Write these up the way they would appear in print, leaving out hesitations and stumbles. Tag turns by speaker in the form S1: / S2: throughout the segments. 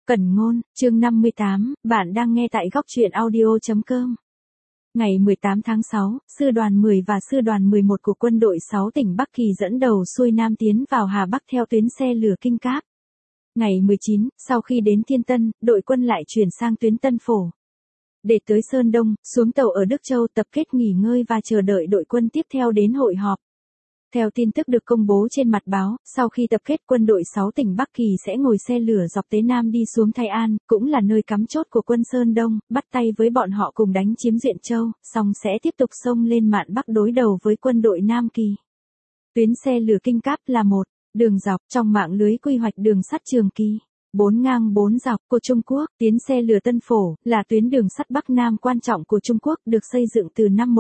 S1: Cẩn ngôn, chương 58, bạn đang nghe tại góc truyện audio.com. Ngày 18 tháng 6, Sư đoàn 10 và Sư đoàn 11 của quân đội 6 tỉnh Bắc Kỳ dẫn đầu xuôi Nam tiến vào Hà Bắc theo tuyến xe lửa Kinh Cáp. Ngày 19, sau khi đến Thiên Tân, đội quân lại chuyển sang tuyến Tân Phổ. Để tới Sơn Đông, xuống tàu ở Đức Châu tập kết nghỉ ngơi và chờ đợi đội quân tiếp theo đến hội họp. Theo tin tức được công bố trên mặt báo, sau khi tập kết quân đội 6 tỉnh Bắc Kỳ sẽ ngồi xe lửa dọc Tế Nam đi xuống Thái An, cũng là nơi cắm chốt của quân Sơn Đông, bắt tay với bọn họ cùng đánh chiếm Duyện Châu, xong sẽ tiếp tục xông lên mạn Bắc đối đầu với quân đội Nam Kỳ. Tuyến xe lửa Kinh Cáp là một đường dọc trong mạng lưới quy hoạch đường sắt Trường Kỳ. 4 ngang 4 dọc của Trung Quốc, tuyến xe lửa Tân Phổ là tuyến đường sắt Bắc Nam quan trọng của Trung Quốc, được xây dựng từ năm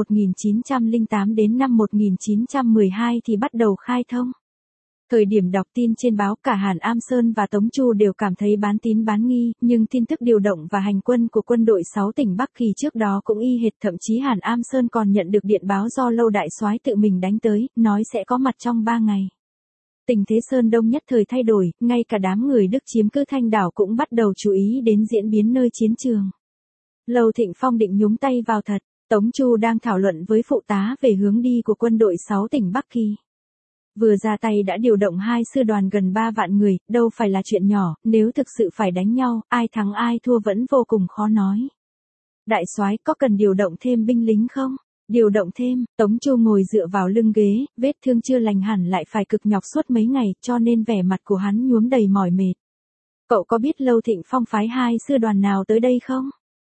S1: 1908 đến năm 1912 thì bắt đầu khai thông. Thời điểm đọc tin trên báo, cả Hàn Am Sơn và Tống Chu đều cảm thấy bán tín bán nghi, nhưng tin tức điều động và hành quân của quân đội 6 tỉnh Bắc Kỳ trước đó cũng y hệt, thậm chí Hàn Am Sơn còn nhận được điện báo do Lâu Đại Soái tự mình đánh tới, nói sẽ có mặt trong 3 ngày. Tình thế Sơn Đông nhất thời thay đổi, ngay cả đám người Đức chiếm cứ Thanh Đảo cũng bắt đầu chú ý đến diễn biến nơi chiến trường. Lâu Thịnh Phong định nhúng tay vào thật, Tống Chu đang thảo luận với phụ tá về hướng đi của quân đội 6 tỉnh Bắc Kỳ. Vừa ra tay đã điều động 2 sư đoàn gần 3 vạn người, đâu phải là chuyện nhỏ, nếu thực sự phải đánh nhau, ai thắng ai thua vẫn vô cùng khó nói. Đại soái có cần điều động thêm binh lính không? Điều động thêm, Tống Chu ngồi dựa vào lưng ghế, vết thương chưa lành hẳn lại phải cực nhọc suốt mấy ngày, cho nên vẻ mặt của hắn nhuốm đầy mỏi mệt. Cậu có biết Lâu Thịnh Phong phái 2 sư đoàn nào tới đây không?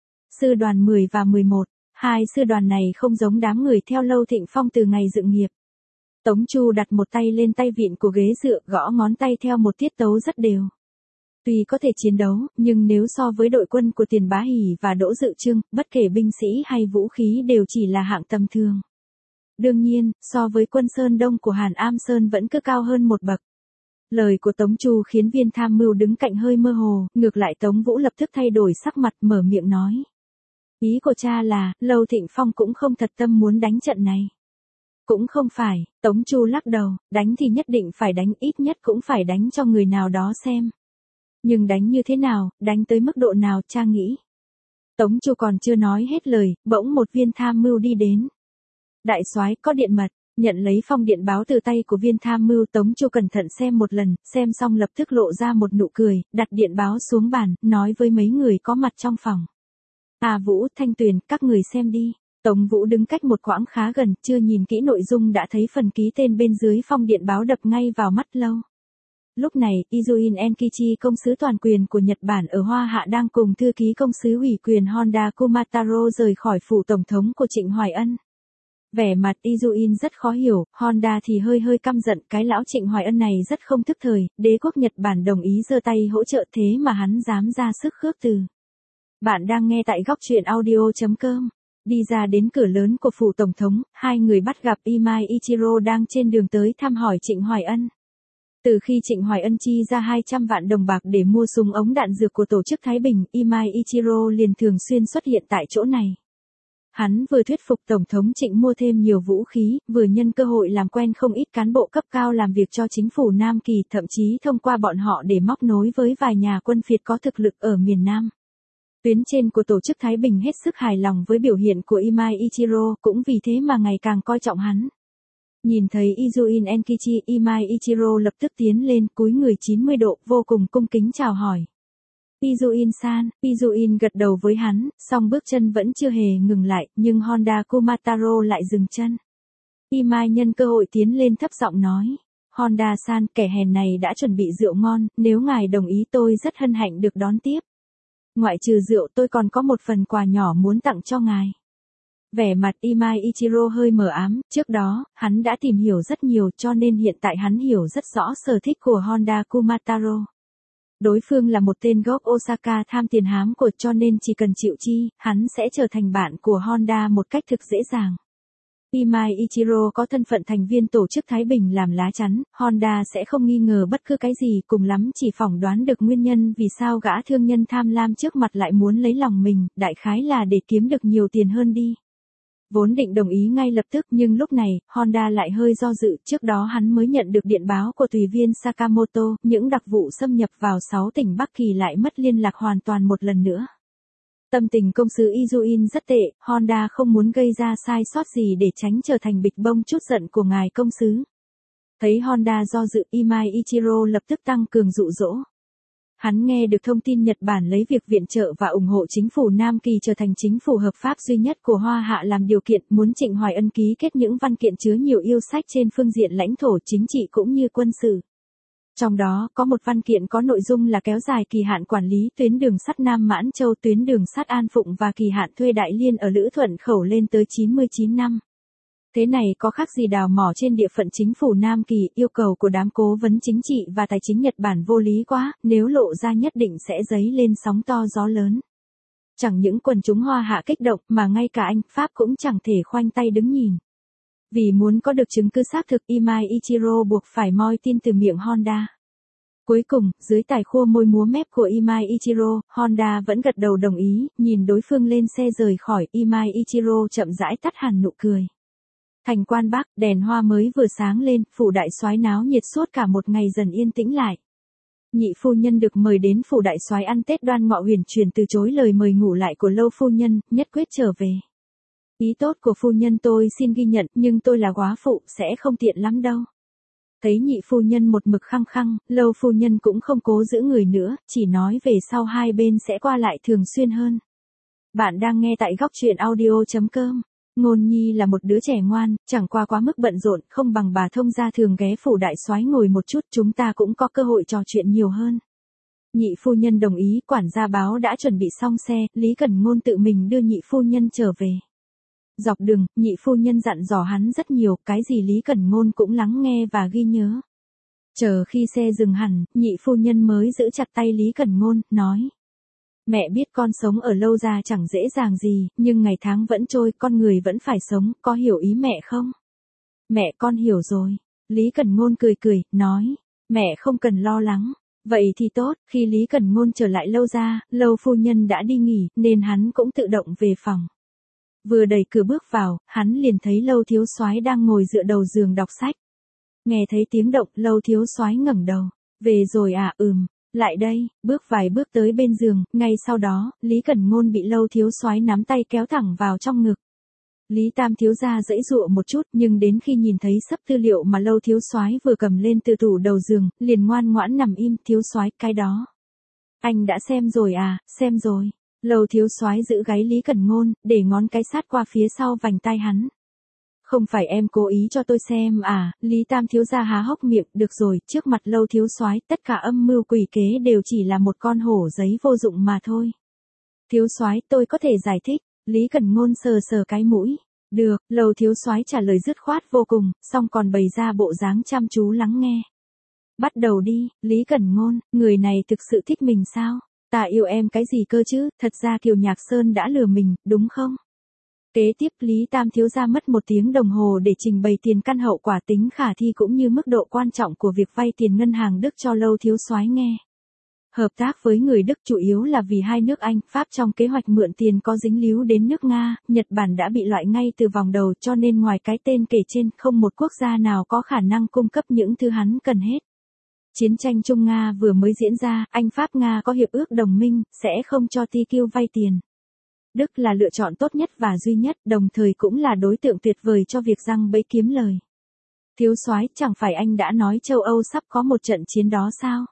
S1: Sư đoàn 10 và 11, 2 sư đoàn này không giống đám người theo Lâu Thịnh Phong từ ngày dựng nghiệp. Tống Chu đặt một tay lên tay vịn của ghế dựa, gõ ngón tay theo một tiết tấu rất đều. Tuy có thể chiến đấu, nhưng nếu so với đội quân của Tiền Bá Hỷ và Đỗ Dự Trưng, bất kể binh sĩ hay vũ khí đều chỉ là hạng tầm thường. Đương nhiên, so với quân Sơn Đông của Hàn Am Sơn vẫn cứ cao hơn một bậc. Lời của Tống Chu khiến viên tham mưu đứng cạnh hơi mơ hồ, ngược lại Tống Vũ lập tức thay đổi sắc mặt, mở miệng nói. Ý của cha là, Lâu Thịnh Phong cũng không thật tâm muốn đánh trận này. Cũng không phải, Tống Chu lắc đầu, đánh thì nhất định phải đánh, ít nhất cũng phải đánh cho người nào đó xem. Nhưng đánh như thế nào, đánh tới mức độ nào, cha nghĩ. Tống Chu còn chưa nói hết lời, bỗng một viên tham mưu đi đến. Đại soái có điện mật, nhận lấy phong điện báo từ tay của viên tham mưu, Tống Chu cẩn thận xem một lần, xem xong lập tức lộ ra một nụ cười, đặt điện báo xuống bàn, nói với mấy người có mặt trong phòng. À Vũ, Thanh Tuyền, các người xem đi. Tống Vũ đứng cách một quãng khá gần, chưa nhìn kỹ nội dung đã thấy phần ký tên bên dưới phong điện báo đập ngay vào mắt Lâu. Lúc này, Izuin Enkichi, công sứ toàn quyền của Nhật Bản ở Hoa Hạ đang cùng thư ký công sứ ủy quyền Honda Kumataro rời khỏi phủ tổng thống của Trịnh Hoài Ân. Vẻ mặt Izuin rất khó hiểu, Honda thì hơi căm giận, cái lão Trịnh Hoài Ân này rất không thức thời, đế quốc Nhật Bản đồng ý giơ tay hỗ trợ thế mà hắn dám ra sức khước từ. Bạn đang nghe tại góc truyện audio.com. Đi ra đến cửa lớn của phủ tổng thống, hai người bắt gặp Imai Ichiro đang trên đường tới thăm hỏi Trịnh Hoài Ân. Từ khi Trịnh Hoài Ân chi ra 200 vạn đồng bạc để mua súng ống đạn dược của tổ chức Thái Bình, Imai Ichiro liền thường xuyên xuất hiện tại chỗ này. Hắn vừa thuyết phục Tổng thống Trịnh mua thêm nhiều vũ khí, vừa nhân cơ hội làm quen không ít cán bộ cấp cao làm việc cho chính phủ Nam Kỳ, thậm chí thông qua bọn họ để móc nối với vài nhà quân phiệt có thực lực ở miền Nam. Tuyến trên của tổ chức Thái Bình hết sức hài lòng với biểu hiện của Imai Ichiro, cũng vì thế mà ngày càng coi trọng hắn. Nhìn thấy Izuin Enkichi, Imai Ichiro lập tức tiến lên, cúi người 90 độ, vô cùng cung kính chào hỏi. Izuin-san, Izuin gật đầu với hắn, song bước chân vẫn chưa hề ngừng lại, nhưng Honda Kumataro lại dừng chân. Imai nhân cơ hội tiến lên thấp giọng nói. Honda-san, kẻ hèn này đã chuẩn bị rượu ngon, nếu ngài đồng ý tôi rất hân hạnh được đón tiếp. Ngoại trừ rượu tôi còn có một phần quà nhỏ muốn tặng cho ngài. Vẻ mặt Imai Ichiro hơi mờ ám, trước đó, hắn đã tìm hiểu rất nhiều cho nên hiện tại hắn hiểu rất rõ sở thích của Honda Kumataro. Đối phương là một tên gốc Osaka tham tiền hám của, cho nên chỉ cần chịu chi, hắn sẽ trở thành bạn của Honda một cách thực dễ dàng. Imai Ichiro có thân phận thành viên tổ chức Thái Bình làm lá chắn, Honda sẽ không nghi ngờ bất cứ cái gì, cùng lắm chỉ phỏng đoán được nguyên nhân vì sao gã thương nhân tham lam trước mặt lại muốn lấy lòng mình, đại khái là để kiếm được nhiều tiền hơn đi. Vốn định đồng ý ngay lập tức nhưng lúc này, Honda lại hơi do dự, trước đó hắn mới nhận được điện báo của tùy viên Sakamoto, những đặc vụ xâm nhập vào 6 tỉnh Bắc Kỳ lại mất liên lạc hoàn toàn một lần nữa. Tâm tình công sứ Izuin rất tệ, Honda không muốn gây ra sai sót gì để tránh trở thành bịch bông chút giận của ngài công sứ. Thấy Honda do dự, Imai Ichiro lập tức tăng cường dụ dỗ. Hắn nghe được thông tin Nhật Bản lấy việc viện trợ và ủng hộ chính phủ Nam Kỳ trở thành chính phủ hợp pháp duy nhất của Hoa Hạ làm điều kiện, muốn Trịnh Hoài Ân ký kết những văn kiện chứa nhiều yêu sách trên phương diện lãnh thổ chính trị cũng như quân sự. Trong đó, có một văn kiện có nội dung là kéo dài kỳ hạn quản lý tuyến đường sắt Nam Mãn Châu, tuyến đường sắt An Phụng và kỳ hạn thuê Đại Liên ở Lữ Thuận Khẩu lên tới 99 năm. Thế này có khác gì đào mỏ trên địa phận chính phủ Nam Kỳ, yêu cầu của đám cố vấn chính trị và tài chính Nhật Bản vô lý quá, nếu lộ ra nhất định sẽ dấy lên sóng to gió lớn. Chẳng những quần chúng Hoa Hạ kích động mà ngay cả Anh, Pháp cũng chẳng thể khoanh tay đứng nhìn. Vì muốn có được chứng cứ xác thực, Imai Ichiro buộc phải moi tin từ miệng Honda. Cuối cùng, dưới tài khua môi múa mép của Imai Ichiro, Honda vẫn gật đầu đồng ý, nhìn đối phương lên xe rời khỏi, Imai Ichiro chậm rãi tắt hẳn nụ cười. Thành Quan Bắc, đèn hoa mới vừa sáng lên, phủ đại soái náo nhiệt suốt cả một ngày dần yên tĩnh lại. Nhị phu nhân được mời đến phủ đại soái ăn Tết, Đoan Ngọ Huyền truyền từ chối lời mời ngủ lại của Lâu phu nhân, nhất quyết trở về. Ý tốt của phu nhân tôi xin ghi nhận, nhưng tôi là góa phụ, sẽ không tiện lắm đâu. Thấy nhị phu nhân một mực khăng khăng, Lâu phu nhân cũng không cố giữ người nữa, chỉ nói về sau hai bên sẽ qua lại thường xuyên hơn. Bạn đang nghe tại góc truyện audio.com. Ngôn Nhi là một đứa trẻ ngoan, chẳng qua quá mức bận rộn, không bằng bà thông gia thường ghé phủ đại soái ngồi một chút, chúng ta cũng có cơ hội trò chuyện nhiều hơn. Nhị phu nhân đồng ý, quản gia báo đã chuẩn bị xong xe, Lý Cẩn Ngôn tự mình đưa nhị phu nhân trở về. Dọc đường, nhị phu nhân dặn dò hắn rất nhiều, cái gì Lý Cẩn Ngôn cũng lắng nghe và ghi nhớ. Chờ khi xe dừng hẳn, nhị phu nhân mới giữ chặt tay Lý Cẩn Ngôn, nói. Mẹ biết con sống ở Lâu Gia chẳng dễ dàng gì, nhưng ngày tháng vẫn trôi, con người vẫn phải sống, có hiểu ý mẹ không? Mẹ con hiểu rồi. Lý Cẩn Ngôn cười cười, nói. Mẹ không cần lo lắng. Vậy thì tốt, khi Lý Cẩn Ngôn trở lại Lâu Gia, Lâu phu nhân đã đi nghỉ, nên hắn cũng tự động về phòng. Vừa đẩy cửa bước vào, hắn liền thấy Lâu thiếu soái đang ngồi dựa đầu giường đọc sách. Nghe thấy tiếng động, Lâu thiếu soái ngẩng đầu. Về rồi à? Lại đây, bước vài bước tới bên giường, ngay sau đó, Lý Cẩn Ngôn bị Lâu thiếu soái nắm tay kéo thẳng vào trong ngực. Lý Tam thiếu gia giãy giụa một chút, nhưng đến khi nhìn thấy sấp tư liệu mà Lâu thiếu soái vừa cầm lên từ tủ đầu giường, liền ngoan ngoãn nằm im. Thiếu soái, cái đó. Anh đã xem rồi à? Xem rồi. Lâu thiếu soái giữ gáy Lý Cẩn Ngôn, để ngón cái sát qua phía sau vành tai hắn. Không phải em cố ý cho tôi xem à? Lý Tam thiếu gia há hốc miệng. Được rồi, trước mặt Lâu thiếu soái, tất cả âm mưu quỷ kế đều chỉ là một con hổ giấy vô dụng mà thôi. Thiếu soái, tôi có thể giải thích. Lý Cẩn Ngôn sờ sờ cái mũi. Được, Lâu thiếu soái trả lời dứt khoát vô cùng, xong còn bày ra bộ dáng chăm chú lắng nghe. Bắt đầu đi, Lý Cẩn Ngôn, người này thực sự thích mình sao? Ta yêu em cái gì cơ chứ, thật ra Kiều Nhạc Sơn đã lừa mình, đúng không? Kế tiếp Lý Tam thiếu gia mất 1 tiếng đồng hồ để trình bày tiền căn hậu quả, tính khả thi cũng như mức độ quan trọng của việc vay tiền ngân hàng Đức cho Lâu thiếu soái nghe. Hợp tác với người Đức chủ yếu là vì hai nước Anh, Pháp trong kế hoạch mượn tiền có dính líu đến nước Nga, Nhật Bản đã bị loại ngay từ vòng đầu, cho nên ngoài cái tên kể trên, không một quốc gia nào có khả năng cung cấp những thứ hắn cần hết. Chiến tranh Trung Nga vừa mới diễn ra, Anh Pháp Nga có hiệp ước đồng minh, sẽ không cho TQ vay tiền. Đức là lựa chọn tốt nhất và duy nhất, đồng thời cũng là đối tượng tuyệt vời cho việc giăng bẫy kiếm lời. Thiếu soái, chẳng phải anh đã nói châu Âu sắp có một trận chiến đó sao?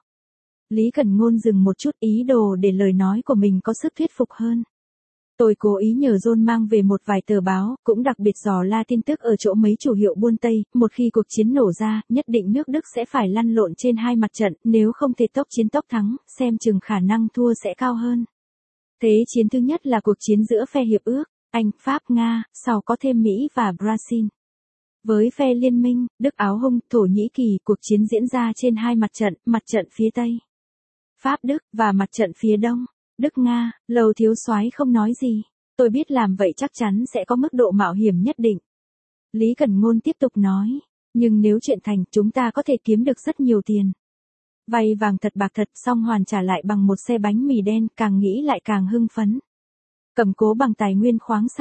S1: Lý Cẩn Ngôn dừng một chút, ý đồ để lời nói của mình có sức thuyết phục hơn. Tôi cố ý nhờ John mang về một vài tờ báo, cũng đặc biệt dò la tin tức ở chỗ mấy chủ hiệu buôn Tây, một khi cuộc chiến nổ ra, nhất định nước Đức sẽ phải lăn lộn trên hai mặt trận, nếu không thể tốc chiến tốc thắng, xem chừng khả năng thua sẽ cao hơn. Thế chiến thứ nhất là cuộc chiến giữa phe hiệp ước, Anh, Pháp, Nga, sau có thêm Mỹ và Brazil. Với phe liên minh, Đức, Áo Hung, Thổ Nhĩ Kỳ, cuộc chiến diễn ra trên hai mặt trận phía Tây, Pháp Đức, và mặt trận phía Đông, Đức Nga. Lâu thiếu soái không nói gì. Tôi biết làm vậy chắc chắn sẽ có mức độ mạo hiểm nhất định. Lý Cẩn Ngôn tiếp tục nói. Nhưng nếu chuyện thành, chúng ta có thể kiếm được rất nhiều tiền. Vay vàng thật bạc thật, xong hoàn trả lại bằng một xe bánh mì đen, càng nghĩ lại càng hưng phấn. Cầm cố bằng tài nguyên khoáng sản.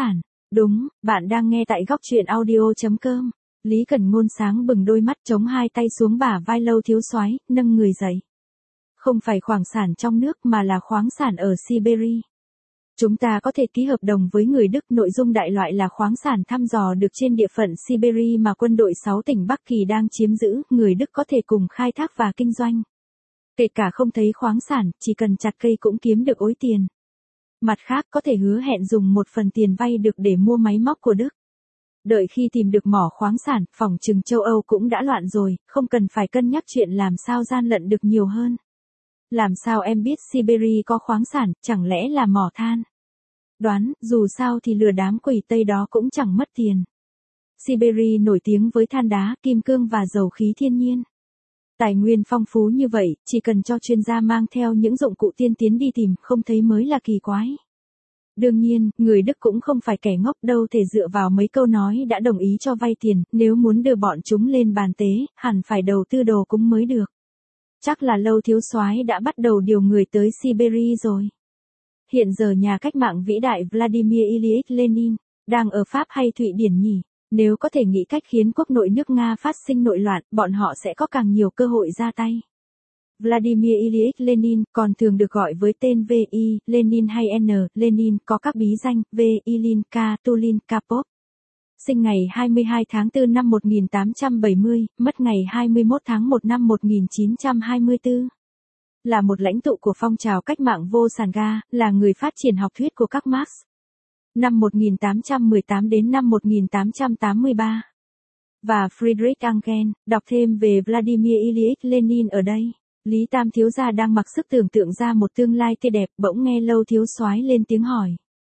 S1: Đúng, bạn đang nghe tại góc truyện audio.com. Lý Cẩn Ngôn sáng bừng đôi mắt, chống hai tay xuống bả vai Lâu Thiếu Soái, nâng người dậy. Không phải khoáng sản trong nước mà là khoáng sản ở Siberia. Chúng ta có thể ký hợp đồng với người Đức, nội dung đại loại là khoáng sản thăm dò được trên địa phận Siberia mà quân đội 6 tỉnh Bắc Kỳ đang chiếm giữ, người Đức có thể cùng khai thác và kinh doanh. Kể cả không thấy khoáng sản, chỉ cần chặt cây cũng kiếm được ối tiền. Mặt khác có thể hứa hẹn dùng một phần tiền vay được để mua máy móc của Đức. Đợi khi tìm được mỏ khoáng sản, phỏng chừng châu Âu cũng đã loạn rồi, không cần phải cân nhắc chuyện làm sao gian lận được nhiều hơn. Làm sao em biết Siberia có khoáng sản, chẳng lẽ là mỏ than? Đoán, dù sao thì lừa đám quỷ Tây đó cũng chẳng mất tiền. Siberia nổi tiếng với than đá, kim cương và dầu khí thiên nhiên. Tài nguyên phong phú như vậy, chỉ cần cho chuyên gia mang theo những dụng cụ tiên tiến đi tìm, không thấy mới là kỳ quái. Đương nhiên, người Đức cũng không phải kẻ ngốc đâu, thể dựa vào mấy câu nói đã đồng ý cho vay tiền, nếu muốn đưa bọn chúng lên bàn tế, hẳn phải đầu tư đồ cúng mới được. Chắc là Lâu Thiếu Soái đã bắt đầu điều người tới Siberia rồi. Hiện giờ nhà cách mạng vĩ đại Vladimir Ilyich Lenin đang ở Pháp hay Thụy Điển nhỉ? Nếu có thể nghĩ cách khiến quốc nội nước Nga phát sinh nội loạn, bọn họ sẽ có càng nhiều cơ hội ra tay. Vladimir Ilyich Lenin, còn thường được gọi với tên V.I. Lenin hay N. Lenin, có các bí danh V. Ilin, K. Tulin, Kapov. Sinh ngày 22 tháng 4 năm 1870, mất ngày 21 tháng 1 năm 1924. Là một lãnh tụ của phong trào cách mạng vô sản Nga, là người phát triển học thuyết của các Marx. Năm 1818 đến năm 1883. Và Friedrich Engels, đọc thêm về Vladimir Ilyich Lenin ở đây. Lý Tam thiếu gia đang mặc sức tưởng tượng ra một tương lai tươi đẹp, bỗng nghe Lâu Thiếu Soái lên tiếng hỏi.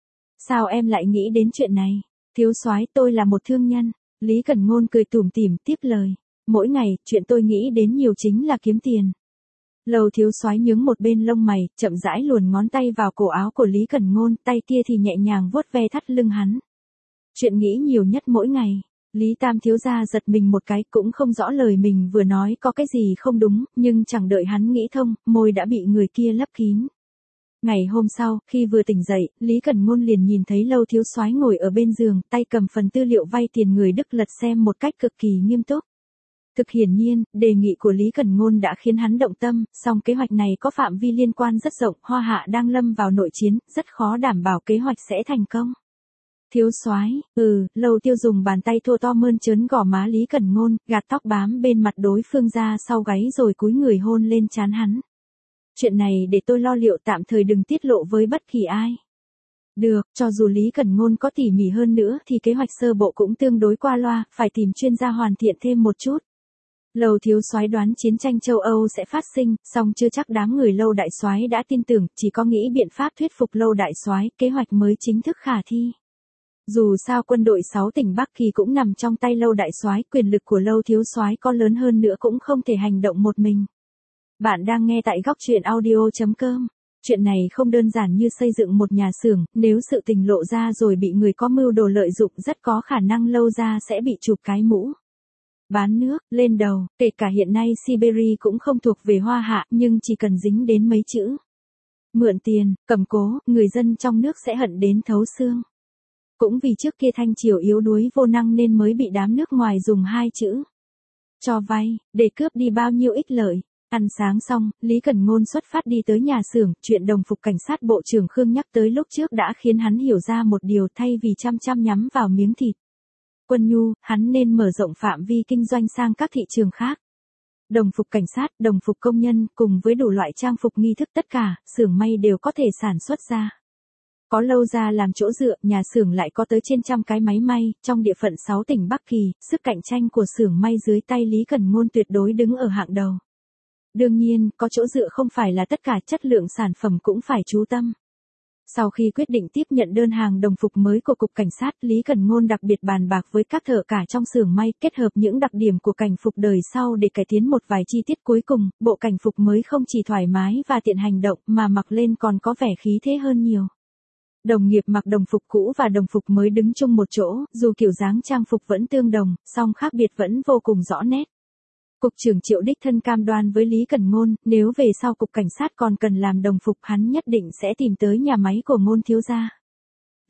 S1: Sao em lại nghĩ đến chuyện này? Thiếu soái, tôi là một thương nhân. Lý Cẩn Ngôn cười tủm tỉm tiếp lời. Mỗi ngày, chuyện tôi nghĩ đến nhiều chính là kiếm tiền. Lâu Thiếu Soái nhướng một bên lông mày, chậm rãi luồn ngón tay vào cổ áo của Lý Cẩn Ngôn, tay kia thì nhẹ nhàng vuốt ve thắt lưng hắn. Chuyện nghĩ nhiều nhất mỗi ngày. Lý Tam thiếu gia giật mình một cái, cũng không rõ lời mình vừa nói có cái gì không đúng, nhưng chẳng đợi hắn nghĩ thông, môi đã bị người kia lấp kín. Ngày hôm sau, khi vừa tỉnh dậy, Lý Cẩn Ngôn liền nhìn thấy Lâu Thiếu Soái ngồi ở bên giường, tay cầm phần tư liệu vay tiền người Đức lật xem một cách cực kỳ nghiêm túc. Thực hiển nhiên, đề nghị của Lý Cẩn Ngôn đã khiến hắn động tâm, song kế hoạch này có phạm vi liên quan rất rộng, Hoa Hạ đang lâm vào nội chiến, rất khó đảm bảo kế hoạch sẽ thành công. Thiếu soái, Lâu Tiêu dùng bàn tay thô to mơn trớn gò má Lý Cẩn Ngôn, gạt tóc bám bên mặt đối phương ra sau gáy rồi cúi người hôn lên trán hắn. Chuyện này để tôi lo liệu, tạm thời đừng tiết lộ với bất kỳ ai. Được, cho dù Lý Cẩn Ngôn có tỉ mỉ hơn nữa thì kế hoạch sơ bộ cũng tương đối qua loa, phải tìm chuyên gia hoàn thiện thêm một chút. Lâu thiếu soái đoán chiến tranh châu Âu sẽ phát sinh, song chưa chắc đám người Lâu đại soái đã tin tưởng, chỉ có nghĩ biện pháp thuyết phục Lâu đại soái, kế hoạch mới chính thức khả thi. Dù sao quân đội 6 tỉnh Bắc Kỳ cũng nằm trong tay Lâu đại soái, quyền lực của Lâu thiếu soái có lớn hơn nữa cũng không thể hành động một mình. Bạn đang nghe tại góc truyện audio.com. Chuyện này không đơn giản như xây dựng một nhà xưởng, nếu sự tình lộ ra rồi bị người có mưu đồ lợi dụng, rất có khả năng Lâu gia sẽ bị chụp cái mũ bán nước lên đầu. Kể cả hiện nay Siberia cũng không thuộc về Hoa Hạ, nhưng chỉ cần dính đến mấy chữ mượn tiền, cầm cố, người dân trong nước sẽ hận đến thấu xương. Cũng vì trước kia Thanh Triều yếu đuối vô năng nên mới bị đám nước ngoài dùng hai chữ cho vay để cướp đi bao nhiêu ích lợi. Ăn sáng xong, Lý Cẩn Ngôn xuất phát đi tới nhà xưởng, chuyện đồng phục cảnh sát Bộ trưởng Khương nhắc tới lúc trước đã khiến hắn hiểu ra một điều, thay vì chăm chăm nhắm vào miếng thịt quân nhu, hắn nên mở rộng phạm vi kinh doanh sang các thị trường khác. Đồng phục cảnh sát, đồng phục công nhân, cùng với đủ loại trang phục nghi thức, tất cả, xưởng may đều có thể sản xuất ra. Có Lâu gia làm chỗ dựa, nhà xưởng lại có tới trên trăm cái máy may, trong địa phận 6 tỉnh Bắc Kỳ, sức cạnh tranh của xưởng may dưới tay Lý Cẩn Ngôn tuyệt đối đứng ở hạng đầu. Đương nhiên, có chỗ dựa không phải là tất cả, chất lượng sản phẩm cũng phải chú tâm. Sau khi quyết định tiếp nhận đơn hàng đồng phục mới của Cục Cảnh sát, Lý Cẩn Ngôn đặc biệt bàn bạc với các thợ cả trong xưởng may, kết hợp những đặc điểm của cảnh phục đời sau để cải tiến một vài chi tiết, cuối cùng, bộ cảnh phục mới không chỉ thoải mái và tiện hành động mà mặc lên còn có vẻ khí thế hơn nhiều. Đồng nghiệp mặc đồng phục cũ và đồng phục mới đứng chung một chỗ, dù kiểu dáng trang phục vẫn tương đồng, song khác biệt vẫn vô cùng rõ nét. Cục trưởng Triệu đích thân cam đoan với Lý Cẩn Ngôn, nếu về sau Cục Cảnh sát còn cần làm đồng phục, hắn nhất định sẽ tìm tới nhà máy của Ngôn thiếu gia.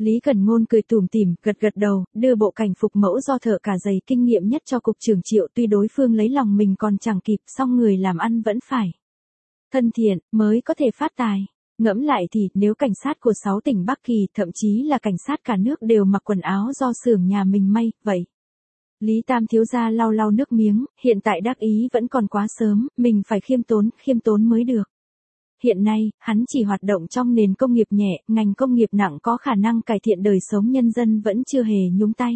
S1: Lý Cẩn Ngôn cười tủm tỉm, gật gật đầu, đưa bộ cảnh phục mẫu do thợ cả giày kinh nghiệm nhất cho cục trưởng Triệu, tuy đối phương lấy lòng mình còn chẳng kịp, song người làm ăn vẫn phải thân thiện, mới có thể phát tài. Ngẫm lại thì, nếu cảnh sát của 6 tỉnh Bắc Kỳ, thậm chí là cảnh sát cả nước đều mặc quần áo do xưởng nhà mình may, vậy. Lý Tam thiếu gia lau lau nước miếng, hiện tại đắc ý vẫn còn quá sớm, mình phải khiêm tốn mới được. Hiện nay, hắn chỉ hoạt động trong nền công nghiệp nhẹ, ngành công nghiệp nặng có khả năng cải thiện đời sống nhân dân vẫn chưa hề nhúng tay.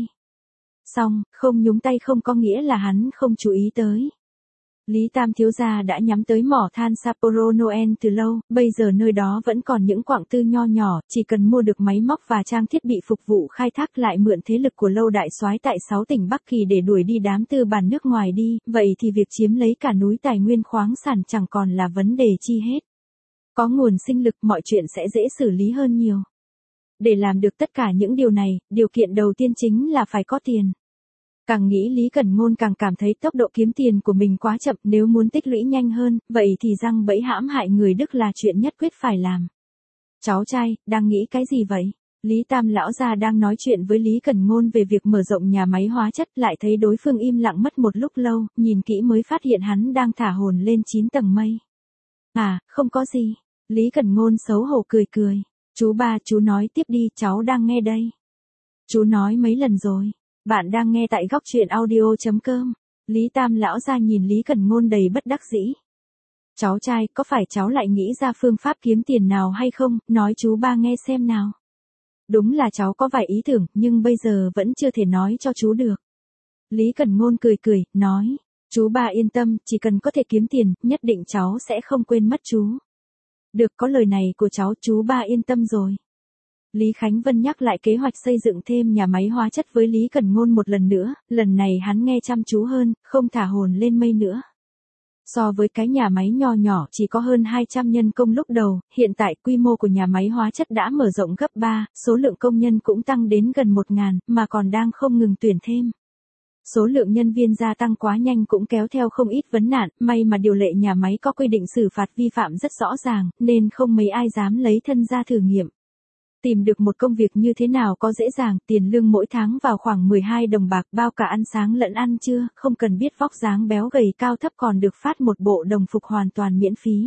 S1: Song, không nhúng tay không có nghĩa là hắn không chú ý tới. Lý Tam thiếu gia đã nhắm tới mỏ than Sapporo Noen từ lâu, bây giờ nơi đó vẫn còn những quặng tư nho nhỏ, chỉ cần mua được máy móc và trang thiết bị phục vụ khai thác lại mượn thế lực của Lâu đại soái tại 6 tỉnh Bắc Kỳ để đuổi đi đám tư bản nước ngoài đi, vậy thì việc chiếm lấy cả núi tài nguyên khoáng sản chẳng còn là vấn đề chi hết. Có nguồn sinh lực mọi chuyện sẽ dễ xử lý hơn nhiều. Để làm được tất cả những điều này, điều kiện đầu tiên chính là phải có tiền. Càng nghĩ Lý Cẩn Ngôn càng cảm thấy tốc độ kiếm tiền của mình quá chậm, nếu muốn tích lũy nhanh hơn, vậy thì răng bẫy hãm hại người Đức là chuyện nhất quyết phải làm. Cháu trai, đang nghĩ cái gì vậy? Lý Tam lão gia đang nói chuyện với Lý Cẩn Ngôn về việc mở rộng nhà máy hóa chất, lại thấy đối phương im lặng mất một lúc lâu, nhìn kỹ mới phát hiện hắn đang thả hồn lên 9 tầng mây. À, không có gì. Lý Cẩn Ngôn xấu hổ cười cười. Chú ba, chú nói tiếp đi, cháu đang nghe đây. Chú nói mấy lần rồi. Bạn đang nghe tại góc truyện audio.com. Lý Tam lão gia nhìn Lý Cẩn Ngôn đầy bất đắc dĩ. Cháu trai, có phải cháu lại nghĩ ra phương pháp kiếm tiền nào hay không, nói chú ba nghe xem nào. Đúng là cháu có vài ý tưởng, nhưng bây giờ vẫn chưa thể nói cho chú được. Lý Cẩn Ngôn cười cười, nói. Chú ba yên tâm, chỉ cần có thể kiếm tiền, nhất định cháu sẽ không quên mất chú. Được, có lời này của cháu, chú ba yên tâm rồi. Lý Khánh Vân nhắc lại kế hoạch xây dựng thêm nhà máy hóa chất với Lý Cẩn Ngôn một lần nữa, lần này hắn nghe chăm chú hơn, không thả hồn lên mây nữa. So với cái nhà máy nho nhỏ chỉ có hơn 200 nhân công lúc đầu, hiện tại quy mô của nhà máy hóa chất đã mở rộng gấp 3, số lượng công nhân cũng tăng đến gần 1.000, mà còn đang không ngừng tuyển thêm. Số lượng nhân viên gia tăng quá nhanh cũng kéo theo không ít vấn nạn, may mà điều lệ nhà máy có quy định xử phạt vi phạm rất rõ ràng, nên không mấy ai dám lấy thân ra thử nghiệm. Tìm được một công việc như thế nào có dễ dàng, tiền lương mỗi tháng vào khoảng 12 đồng bạc, bao cả ăn sáng lẫn ăn trưa, không cần biết vóc dáng béo gầy cao thấp, còn được phát một bộ đồng phục hoàn toàn miễn phí.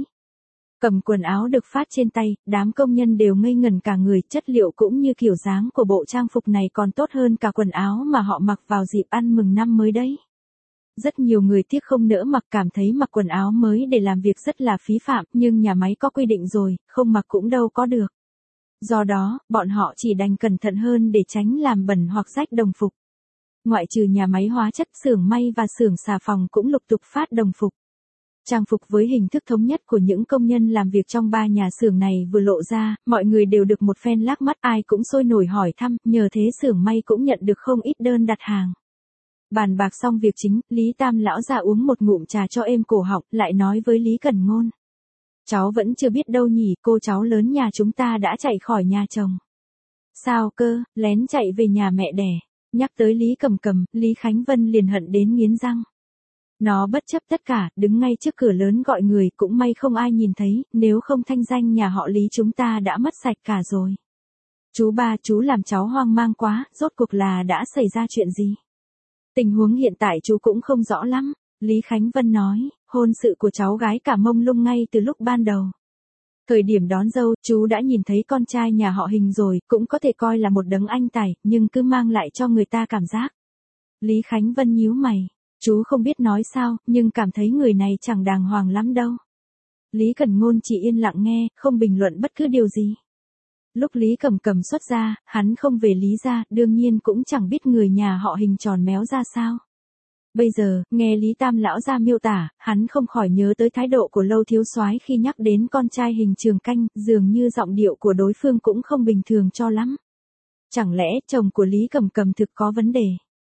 S1: Cầm quần áo được phát trên tay, đám công nhân đều ngây ngẩn cả người, chất liệu cũng như kiểu dáng của bộ trang phục này còn tốt hơn cả quần áo mà họ mặc vào dịp ăn mừng năm mới đấy. Rất nhiều người tiếc không nỡ mặc, cảm thấy mặc quần áo mới để làm việc rất là phí phạm, nhưng nhà máy có quy định rồi, không mặc cũng đâu có được. Do đó, bọn họ chỉ đành cẩn thận hơn để tránh làm bẩn hoặc rách đồng phục. Ngoại trừ nhà máy hóa chất, xưởng may và xưởng xà phòng cũng lục tục phát đồng phục. Trang phục với hình thức thống nhất của những công nhân làm việc trong 3 nhà xưởng này vừa lộ ra, mọi người đều được một phen lác mắt, ai cũng sôi nổi hỏi thăm, nhờ thế xưởng may cũng nhận được không ít đơn đặt hàng. Bàn bạc xong việc chính, Lý Tam lão già uống một ngụm trà cho êm cổ họng, lại nói với Lý Cẩn Ngôn. Cháu vẫn chưa biết đâu nhỉ, cô cháu lớn nhà chúng ta đã chạy khỏi nhà chồng. Sao cơ, lén chạy về nhà mẹ đẻ. Nhắc tới Lý Cầm Cầm, Lý Khánh Vân liền hận đến nghiến răng. Nó bất chấp tất cả, đứng ngay trước cửa lớn gọi người, cũng may không ai nhìn thấy, nếu không thanh danh nhà họ Lý chúng ta đã mất sạch cả rồi. Chú ba, chú làm cháu hoang mang quá, rốt cuộc là đã xảy ra chuyện gì? Tình huống hiện tại chú cũng không rõ lắm. Lý Khánh Vân nói, hôn sự của cháu gái cả mông lung ngay từ lúc ban đầu. Thời điểm đón dâu, chú đã nhìn thấy con trai nhà họ Hình rồi, cũng có thể coi là một đấng anh tài, nhưng cứ mang lại cho người ta cảm giác. Lý Khánh Vân nhíu mày, chú không biết nói sao, nhưng cảm thấy người này chẳng đàng hoàng lắm đâu. Lý Cẩn Ngôn chỉ yên lặng nghe, không bình luận bất cứ điều gì. Lúc Lý Cầm Cầm xuất ra, hắn không về Lý gia, đương nhiên cũng chẳng biết người nhà họ Hình tròn méo ra sao. Bây giờ, nghe Lý Tam lão gia miêu tả, hắn không khỏi nhớ tới thái độ của Lâu thiếu soái khi nhắc đến con trai Hình Trường Canh, dường như giọng điệu của đối phương cũng không bình thường cho lắm. Chẳng lẽ chồng của Lý Cầm Cầm thực có vấn đề?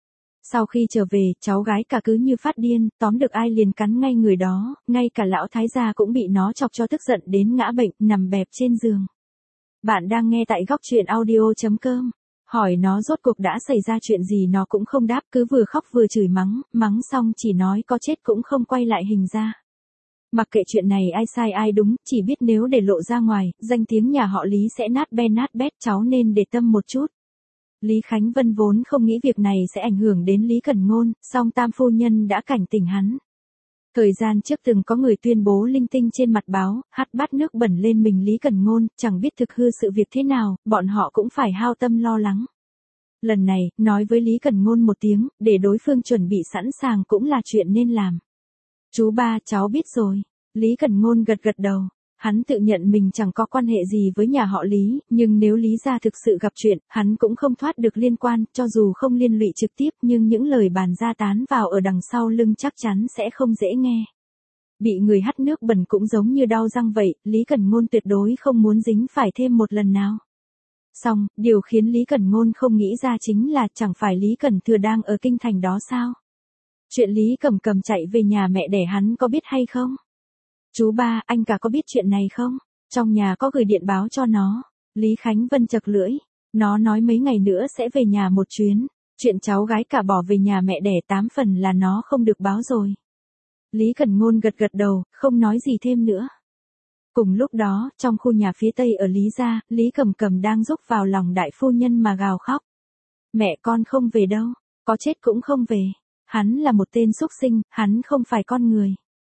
S1: Sau khi trở về, cháu gái cả cứ như phát điên, tóm được ai liền cắn ngay người đó, ngay cả lão thái gia cũng bị nó chọc cho tức giận đến ngã bệnh, nằm bẹp trên giường. Bạn đang nghe tại góc truyện audio.com. Hỏi nó rốt cuộc đã xảy ra chuyện gì nó cũng không đáp, cứ vừa khóc vừa chửi mắng xong chỉ nói có chết cũng không quay lại Hình ra. Mặc kệ chuyện này ai sai ai đúng, chỉ biết nếu để lộ ra ngoài, danh tiếng nhà họ Lý sẽ nát be nát bét, cháu nên để tâm một chút. Lý Khánh Vân vốn không nghĩ việc này sẽ ảnh hưởng đến Lý Cẩn Ngôn, song tam phu nhân đã cảnh tỉnh hắn. Thời gian trước từng có người tuyên bố linh tinh trên mặt báo, hắt bát nước bẩn lên mình Lý Cẩn Ngôn, chẳng biết thực hư sự việc thế nào, bọn họ cũng phải hao tâm lo lắng. Lần này, nói với Lý Cẩn Ngôn một tiếng, để đối phương chuẩn bị sẵn sàng cũng là chuyện nên làm. Chú ba, cháu biết rồi. Lý Cẩn Ngôn gật gật đầu. Hắn tự nhận mình chẳng có quan hệ gì với nhà họ Lý, nhưng nếu Lý gia thực sự gặp chuyện, hắn cũng không thoát được liên quan, cho dù không liên lụy trực tiếp nhưng những lời bàn ra tán vào ở đằng sau lưng chắc chắn sẽ không dễ nghe. Bị người hắt nước bẩn cũng giống như đau răng vậy, Lý Cẩn Ngôn tuyệt đối không muốn dính phải thêm một lần nào. Song, điều khiến Lý Cẩn Ngôn không nghĩ ra chính là chẳng phải Lý Cẩn Thừa đang ở kinh thành đó sao? Chuyện Lý Cẩm Cẩm chạy về nhà mẹ đẻ hắn có biết hay không? Chú ba, anh cả có biết chuyện này không? Trong nhà có gửi điện báo cho nó. Lý Khánh Vân chật lưỡi. Nó nói mấy ngày nữa sẽ về nhà một chuyến. Chuyện cháu gái cả bỏ về nhà mẹ đẻ 8 phần là nó không được báo rồi. Lý Cẩn Ngôn gật gật đầu, không nói gì thêm nữa. Cùng lúc đó, trong khu nhà phía tây ở Lý gia, Lý Cẩm Cẩm đang rúc vào lòng đại phu nhân mà gào khóc. Mẹ con không về đâu, có chết cũng không về. Hắn là một tên súc sinh, hắn không phải con người.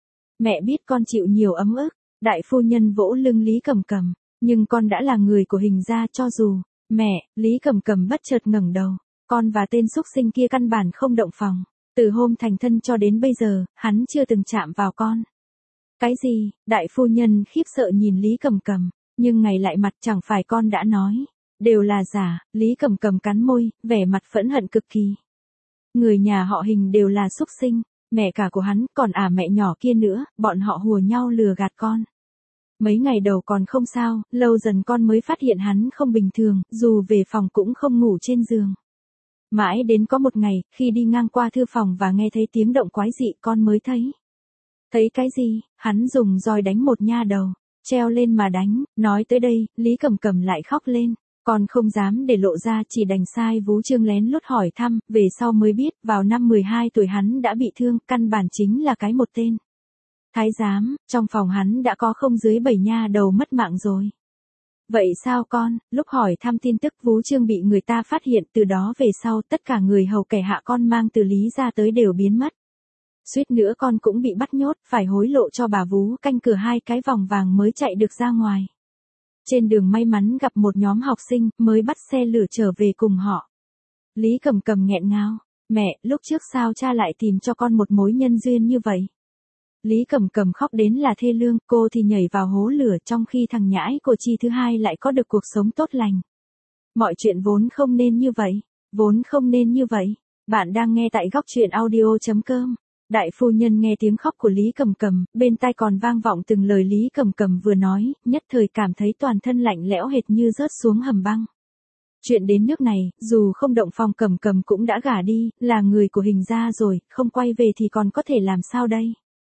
S1: Mẹ biết con chịu nhiều ấm ức, đại phu nhân vỗ lưng Lý Cẩm Cẩm, nhưng con đã là người của Hình gia cho dù. Mẹ, Lý Cẩm Cẩm bất chợt ngẩng đầu, con và tên súc sinh kia căn bản không động phòng. Từ hôm thành thân cho đến bây giờ, hắn chưa từng chạm vào con. Cái gì? Đại phu nhân khiếp sợ nhìn Lý Cẩm Cẩm, nhưng ngày lại mặt chẳng phải con đã nói. Đều là giả, Lý Cẩm Cẩm cắn môi, vẻ mặt phẫn hận cực kỳ. Người nhà họ Hình đều là súc sinh, mẹ cả của hắn, còn mẹ nhỏ kia nữa, bọn họ hùa nhau lừa gạt con. Mấy ngày đầu còn không sao, lâu dần con mới phát hiện hắn không bình thường, dù về phòng cũng không ngủ trên giường. Mãi đến có một ngày, khi đi ngang qua thư phòng và nghe thấy tiếng động quái dị con mới thấy. Thấy cái gì? Hắn dùng roi đánh một nha đầu, treo lên mà đánh, nói tới đây, Lý Cẩm Cẩm lại khóc lên. Con không dám để lộ ra, chỉ đành sai Vú Trương lén lút hỏi thăm, về sau mới biết, vào năm 12 tuổi hắn đã bị thương, căn bản chính là cái một tên. Thái giám, trong phòng hắn đã có không dưới 7 nha đầu mất mạng rồi. Vậy sao con? Lúc hỏi thăm tin tức Vú Trương bị người ta phát hiện, từ đó về sau tất cả người hầu kẻ hạ con mang từ Lý ra tới đều biến mất. Suýt nữa con cũng bị bắt nhốt, phải hối lộ cho bà Vú canh cửa 2 cái vòng vàng mới chạy được ra ngoài. Trên đường may mắn gặp một nhóm học sinh, mới bắt xe lửa trở về cùng họ. Lý Cẩm Cẩm nghẹn ngào, mẹ, lúc trước sao cha lại tìm cho con một mối nhân duyên như vậy? Lý Cẩm Cẩm khóc đến là thê lương, cô thì nhảy vào hố lửa trong khi thằng nhãi của Chi thứ hai lại có được cuộc sống tốt lành. Mọi chuyện vốn không nên như vậy, vốn không nên như vậy. Bạn đang nghe tại góc truyện audio.com. Đại phu nhân nghe tiếng khóc của Lý Cẩm Cẩm, bên tai còn vang vọng từng lời Lý Cẩm Cẩm vừa nói, nhất thời cảm thấy toàn thân lạnh lẽo hệt như rớt xuống hầm băng. Chuyện đến nước này, dù không động phòng Cẩm Cẩm cũng đã gả đi, là người của Hình gia rồi, không quay về thì còn có thể làm sao đây?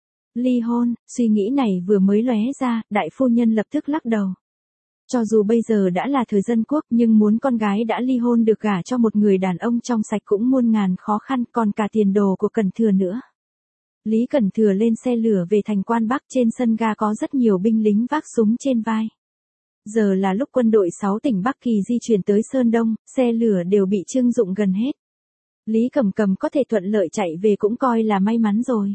S1: Ly hôn, suy nghĩ này vừa mới lóe ra, đại phu nhân lập tức lắc đầu. Cho dù bây giờ đã là thời dân quốc nhưng muốn con gái đã ly hôn được gả cho một người đàn ông trong sạch cũng muôn ngàn khó khăn, còn cả tiền đồ của Cẩn Thừa nữa. Lý Cẩn Thừa lên xe lửa về thành Quan Bắc, trên sân ga có rất nhiều binh lính vác súng trên vai. Giờ là lúc quân đội 6 tỉnh Bắc Kỳ di chuyển tới Sơn Đông, xe lửa đều bị trưng dụng gần hết. Lý Cẩm Cẩm có thể thuận lợi chạy về cũng coi là may mắn rồi.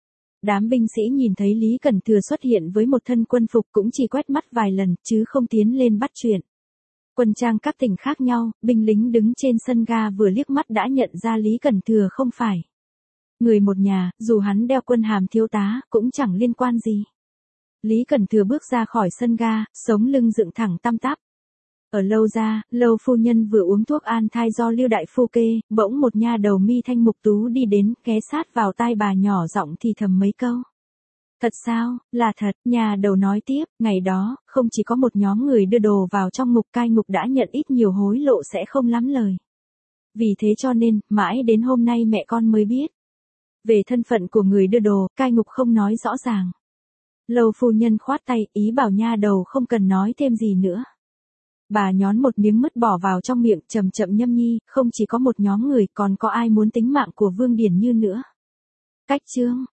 S1: Đám binh sĩ nhìn thấy Lý Cẩn Thừa xuất hiện với một thân quân phục cũng chỉ quét mắt vài lần chứ không tiến lên bắt chuyện. Quân trang các tỉnh khác nhau, binh lính đứng trên sân ga vừa liếc mắt đã nhận ra Lý Cẩn Thừa không phải người một nhà, dù hắn đeo quân hàm thiếu tá, cũng chẳng liên quan gì. Lý Cẩn Thừa bước ra khỏi sân ga, sống lưng dựng thẳng tăm tắp. Ở Lâu gia, Lâu phu nhân vừa uống thuốc an thai do Lưu đại phu kê, bỗng một nha đầu mi thanh mục tú đi đến, ghé sát vào tai bà nhỏ giọng thì thầm mấy câu. Thật sao? Là thật, nhà đầu nói tiếp, ngày đó, không chỉ có một nhóm người đưa đồ vào trong ngục, cai ngục đã nhận ít nhiều hối lộ sẽ không lắm lời. Vì thế cho nên, mãi đến hôm nay mẹ con mới biết. Về thân phận của người đưa đồ, cai ngục không nói rõ ràng. Lâu phu nhân khoát tay, ý bảo nha đầu không cần nói thêm gì nữa. Bà nhón một miếng mứt bỏ vào trong miệng, chậm chậm nhâm nhi, không chỉ có một nhóm người, còn có ai muốn tính mạng của Vương Điển Như nữa. Cách chương